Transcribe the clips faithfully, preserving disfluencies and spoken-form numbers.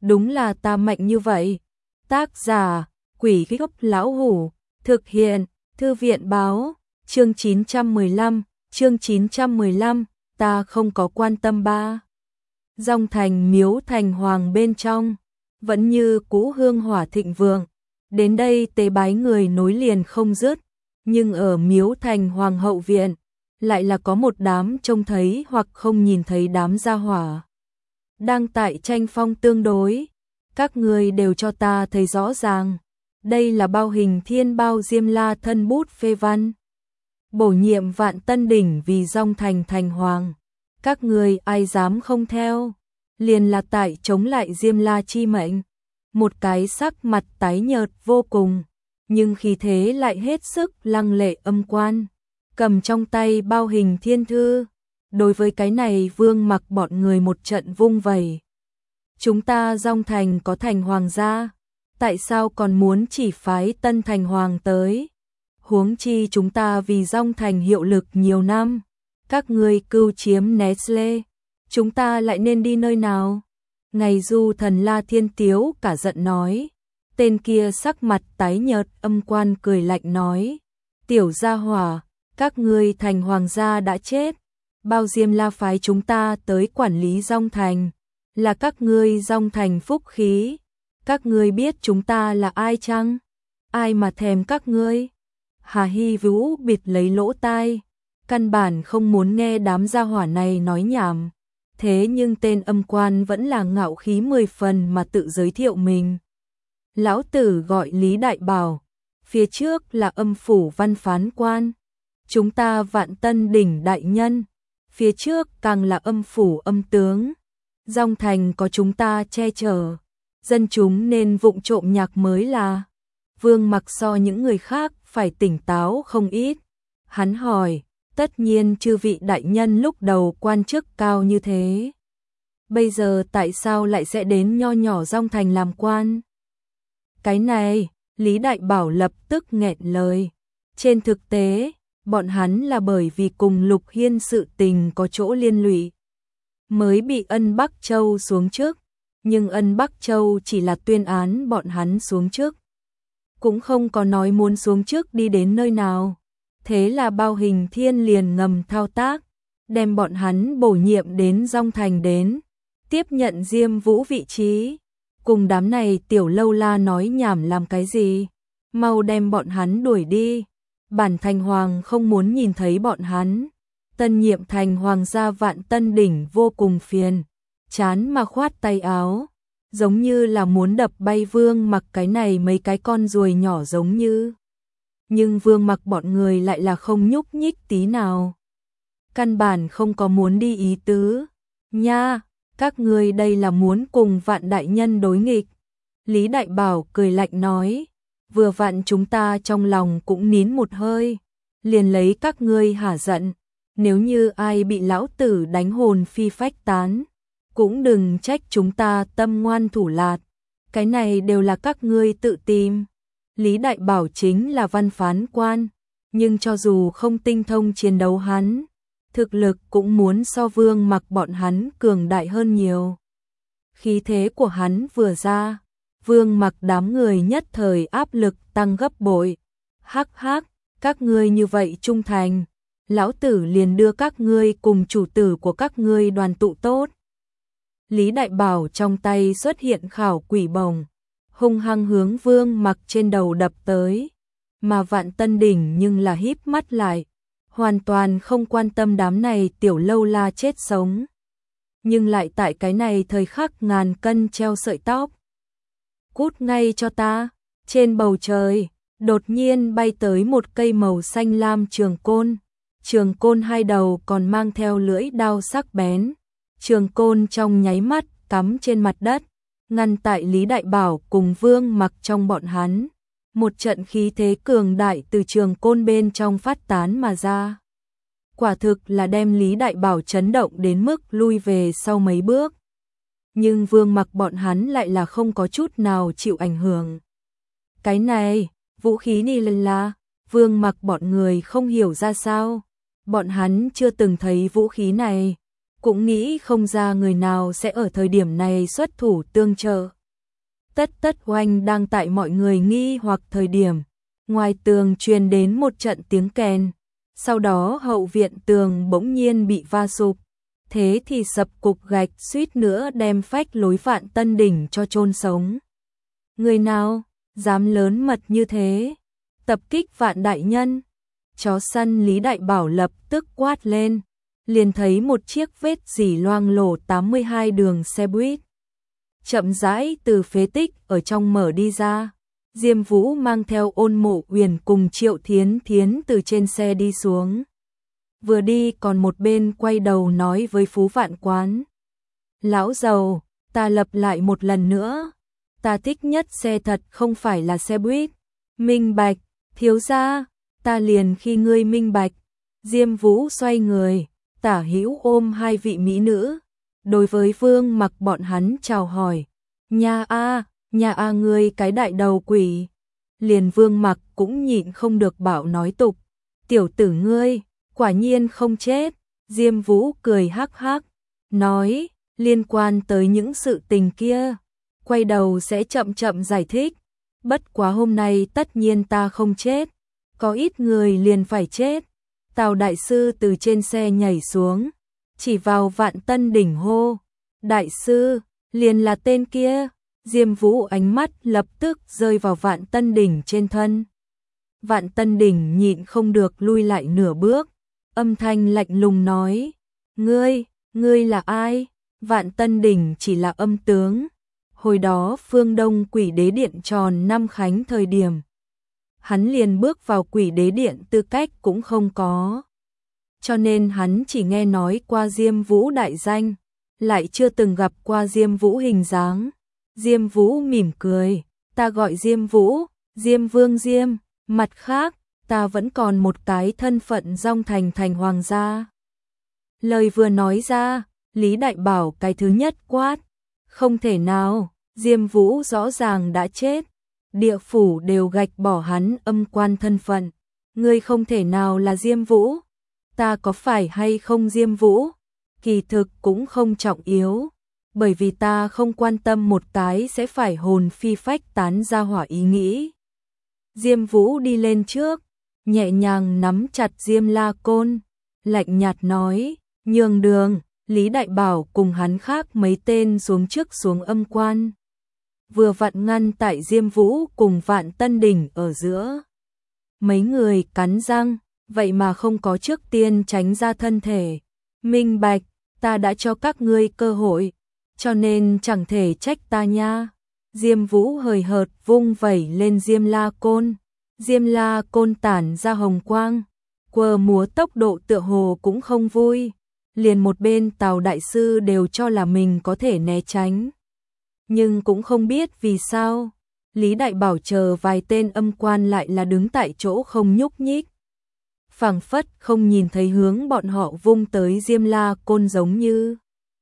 đúng là ta mạnh như vậy. Tác giả, Quỷ Gốc Lão Hủ, thực hiện, Thư viện Báo, chương chín trăm mười lăm, chương chín trăm mười lăm, ta không có quan tâm ba. Dòng thành miếu thành hoàng bên trong, vẫn như cũ hương hỏa thịnh vượng, đến đây tế bái người nối liền không dứt, nhưng ở miếu thành hoàng hậu viện, lại là có một đám trông thấy hoặc không nhìn thấy đám gia hỏa. Đang tại tranh phong tương đối, các người đều cho ta thấy rõ ràng, đây là bao hình thiên bao diêm la thân bút phê văn. Bổ nhiệm Vạn Tân Đỉnh vì dòng thành thành hoàng, các người ai dám không theo, liền là tại chống lại diêm la chi mệnh. Một cái sắc mặt tái nhợt vô cùng, nhưng khí thế lại hết sức lăng lệ âm quan, cầm trong tay bao hình thiên thư. Đối với cái này Vương Mặc bọn người một trận vung vẩy. Chúng ta dòng thành có thành hoàng gia, tại sao còn muốn chỉ phái tân thành hoàng tới? Huống chi chúng ta vì dòng thành hiệu lực nhiều năm, các ngươi cưu chiếm Nestle, chúng ta lại nên đi nơi nào? Ngày Du Thần La Thiên Tiếu cả giận nói, tên kia sắc mặt tái nhợt âm quan cười lạnh nói, tiểu gia hỏa, các ngươi thành hoàng gia đã chết, bao diêm la phái chúng ta tới quản lý dòng thành, là các ngươi dòng thành phúc khí, các ngươi biết chúng ta là ai chăng? Ai mà thèm các ngươi? Hà Hy Vũ bịt lấy lỗ tai, căn bản không muốn nghe đám gia hỏa này nói nhảm. Thế nhưng tên âm quan vẫn là ngạo khí mười phần mà tự giới thiệu mình. Lão tử gọi Lý Đại Bảo, phía trước là âm phủ văn phán quan. Chúng ta Vạn Tân Đỉnh đại nhân, phía trước càng là âm phủ âm tướng. Dòng thành có chúng ta che chở, dân chúng nên vụng trộm nhạc mới là. Vương Mặc so những người khác phải tỉnh táo không ít. Hắn hỏi, tất nhiên chư vị đại nhân lúc đầu quan chức cao như thế, bây giờ tại sao lại sẽ đến nho nhỏ dòng thành làm quan? Cái này, Lý Đại Bảo lập tức nghẹn lời. Trên thực tế, bọn hắn là bởi vì cùng Lục Hiên sự tình có chỗ liên lụy, mới bị Ân Bắc Châu xuống chức, nhưng Ân Bắc Châu chỉ là tuyên án bọn hắn xuống chức, cũng không có nói muốn xuống chức đi đến nơi nào. Thế là bao hình thiên liền ngầm thao tác, đem bọn hắn bổ nhiệm đến dòng thành đến, tiếp nhận Diêm Vũ vị trí. Cùng đám này tiểu lâu la nói nhảm làm cái gì, mau đem bọn hắn đuổi đi. Bản thành hoàng không muốn nhìn thấy bọn hắn. Tân nhiệm thành hoàng gia Vạn Tân Đỉnh vô cùng phiền, chán mà khoát tay áo, giống như là muốn đập bay Vương Mặc cái này mấy cái con ruồi nhỏ giống như. Nhưng Vương Mặc bọn người lại là không nhúc nhích tí nào, căn bản không có muốn đi ý tứ. Nha, các ngươi đây là muốn cùng Vạn đại nhân đối nghịch. Lý Đại Bảo cười lạnh nói, vừa vặn chúng ta trong lòng cũng nín một hơi, liền lấy các ngươi hả giận. Nếu như ai bị lão tử đánh hồn phi phách tán, cũng đừng trách chúng ta tâm ngoan thủ lạt, cái này đều là các ngươi tự tìm. Lý Đại Bảo chính là văn phán quan, nhưng cho dù không tinh thông chiến đấu hắn, thực lực cũng muốn so Vương Mặc bọn hắn cường đại hơn nhiều. Khí thế của hắn vừa ra, Vương Mặc đám người nhất thời áp lực tăng gấp bội. Hắc hắc, các ngươi như vậy trung thành, lão tử liền đưa các ngươi cùng chủ tử của các ngươi đoàn tụ tốt. Lý Đại Bảo trong tay xuất hiện khảo quỷ bổng, hung hăng hướng Vương Mặc trên đầu đập tới, mà Vạn Tân Đỉnh nhưng là híp mắt lại, hoàn toàn không quan tâm đám này tiểu lâu la chết sống. Nhưng lại tại cái này thời khắc ngàn cân treo sợi tóc. Cút ngay cho ta. Trên bầu trời, đột nhiên bay tới một cây màu xanh lam trường côn. Trường côn hai đầu còn mang theo lưỡi đao sắc bén. Trường côn trong nháy mắt cắm trên mặt đất, ngăn tại Lý Đại Bảo cùng Vương Mặc trong bọn hắn. Một trận khí thế cường đại từ trường côn bên trong phát tán mà ra. Quả thực là đem Lý Đại Bảo chấn động đến mức lui về sau mấy bước. Nhưng Vương Mặc bọn hắn lại là không có chút nào chịu ảnh hưởng. Cái này, vũ khí ni lần là, Vương Mặc bọn người không hiểu ra sao. Bọn hắn chưa từng thấy vũ khí này, cũng nghĩ không ra người nào sẽ ở thời điểm này xuất thủ tương trợ. Tất tất oanh đang tại mọi người nghi hoặc thời điểm, ngoài tường truyền đến một trận tiếng kèn, sau đó hậu viện tường bỗng nhiên bị va sụp, thế thì sập cục gạch suýt nữa đem phách lối Vạn Tân Đỉnh cho chôn sống. Người nào dám lớn mật như thế, tập kích Vạn đại nhân? Chó săn Lý Đại Bảo lập tức quát lên, liền thấy một chiếc vết dỉ loang lổ tám mươi hai đường xe buýt chậm rãi từ phế tích ở trong mở đi ra. Diêm Vũ mang theo Ôn Mộ Uyển cùng Triệu Thiến Thiến từ trên xe đi xuống. Vừa đi còn một bên quay đầu nói với Phú Vạn Quán. Lão giàu, ta lặp lại một lần nữa. Ta thích nhất xe thật không phải là xe buýt. Minh bạch, thiếu gia, ta liền khi ngươi minh bạch. Diêm Vũ xoay người, tả hữu ôm hai vị mỹ nữ. Đối với Vương Mặc bọn hắn chào hỏi. Nhà a, nhà a ngươi cái đại đầu quỷ. Liền Vương Mặc cũng nhịn không được bảo nói tục. Tiểu tử ngươi, quả nhiên không chết. Diêm Vũ cười hắc hắc, nói, liên quan tới những sự tình kia, quay đầu sẽ chậm chậm giải thích. Bất quá hôm nay tất nhiên ta không chết, có ít người liền phải chết. Tào đại sư từ trên xe nhảy xuống, chỉ vào Vạn Tân Đỉnh hô, đại sư, liền là tên kia. Diêm Vũ ánh mắt lập tức rơi vào Vạn Tân Đỉnh trên thân. Vạn Tân Đỉnh nhịn không được lui lại nửa bước, âm thanh lạnh lùng nói, ngươi, ngươi là ai? Vạn Tân Đỉnh chỉ là âm tướng. Hồi đó phương Đông Quỷ Đế Điện tròn năm khánh thời điểm, hắn liền bước vào Quỷ Đế Điện tư cách cũng không có. Cho nên hắn chỉ nghe nói qua Diêm Vũ đại danh, lại chưa từng gặp qua Diêm Vũ hình dáng. Diêm Vũ mỉm cười, ta gọi Diêm Vũ, Diêm Vương Diêm, mặt khác, ta vẫn còn một cái thân phận Dong Thành thành hoàng gia. Lời vừa nói ra, Lý Đại Bảo cái thứ nhất quát, không thể nào, Diêm Vũ rõ ràng đã chết, địa phủ đều gạch bỏ hắn âm quan thân phận, ngươi không thể nào là Diêm Vũ. Ta có phải hay không Diêm Vũ, kỳ thực cũng không trọng yếu, bởi vì ta không quan tâm một cái sẽ phải hồn phi phách tán ra hỏa ý nghĩ. Diêm Vũ đi lên trước, nhẹ nhàng nắm chặt Diêm La Côn, lạnh nhạt nói, nhường đường. Lý Đại Bảo cùng hắn khác mấy tên xuống trước xuống âm quan, vừa vặn ngăn tại Diêm Vũ cùng Vạn Tân Đỉnh ở giữa. Mấy người cắn răng, vậy mà không có trước tiên tránh ra thân thể. Minh bạch, ta đã cho các ngươi cơ hội, cho nên chẳng thể trách ta nha. Diêm Vũ hời hợt vung vẩy lên Diêm La Côn, Diêm La Côn tản ra hồng quang, quơ múa tốc độ tựa hồ cũng không vui. Liền một bên Tào đại sư đều cho là mình có thể né tránh, nhưng cũng không biết vì sao Lý Đại Bảo chờ vài tên âm quan lại là đứng tại chỗ không nhúc nhích, phảng phất không nhìn thấy hướng bọn họ vung tới Diêm La Côn giống như.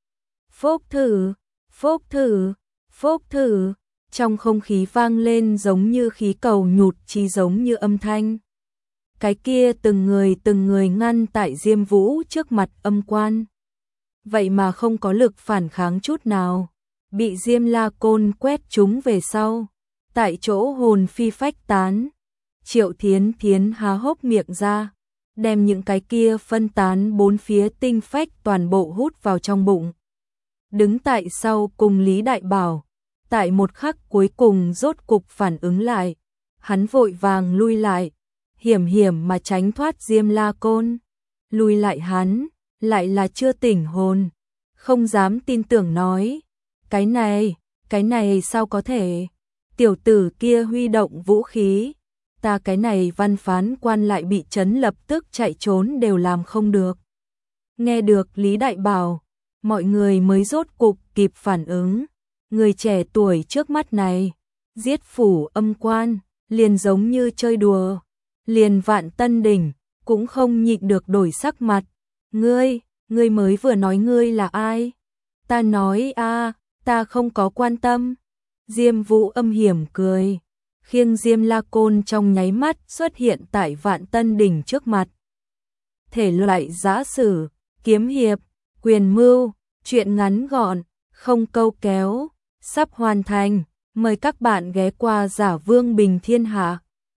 Phốc thử, phốc thử, phốc thử, trong không khí vang lên giống như khí cầu nhụt chí giống như âm thanh. Cái kia từng người từng người ngăn tại Diêm Vũ trước mặt âm quan, vậy mà không có lực phản kháng chút nào, bị Diêm La Côn quét chúng về sau, tại chỗ hồn phi phách tán. Triệu Thiến Thiến há hốc miệng ra, đem những cái kia phân tán bốn phía tinh phách toàn bộ hút vào trong bụng. Đứng tại sau cùng Lý Đại Bảo, tại một khắc cuối cùng rốt cục phản ứng lại, hắn vội vàng lui lại, hiểm hiểm mà tránh thoát Diêm La Côn. Lùi lại hắn, lại là chưa tỉnh hồn, không dám tin tưởng nói, cái này, cái này sao có thể? Tiểu tử kia huy động vũ khí, ta cái này văn phán quan lại bị chấn lập tức chạy trốn đều làm không được. Nghe được Lý Đại Bảo, mọi người mới rốt cục kịp phản ứng, người trẻ tuổi trước mắt này, giết phủ âm quan, liền giống như chơi đùa. Liền Vạn Tân Đỉnh cũng không nhịn được đổi sắc mặt. Ngươi, ngươi mới vừa nói ngươi là ai? Ta nói a, ta không có quan tâm. Diêm Vũ âm hiểm cười, khiêng Diêm La Côn trong nháy mắt xuất hiện tại Vạn Tân Đỉnh trước mặt. Thể loại giã sử, kiếm hiệp, Quyền Mưu, chuyện ngắn gọn, không câu kéo, sắp hoàn thành. Mời các bạn ghé qua Giả Vương Bình Thiên Hạ.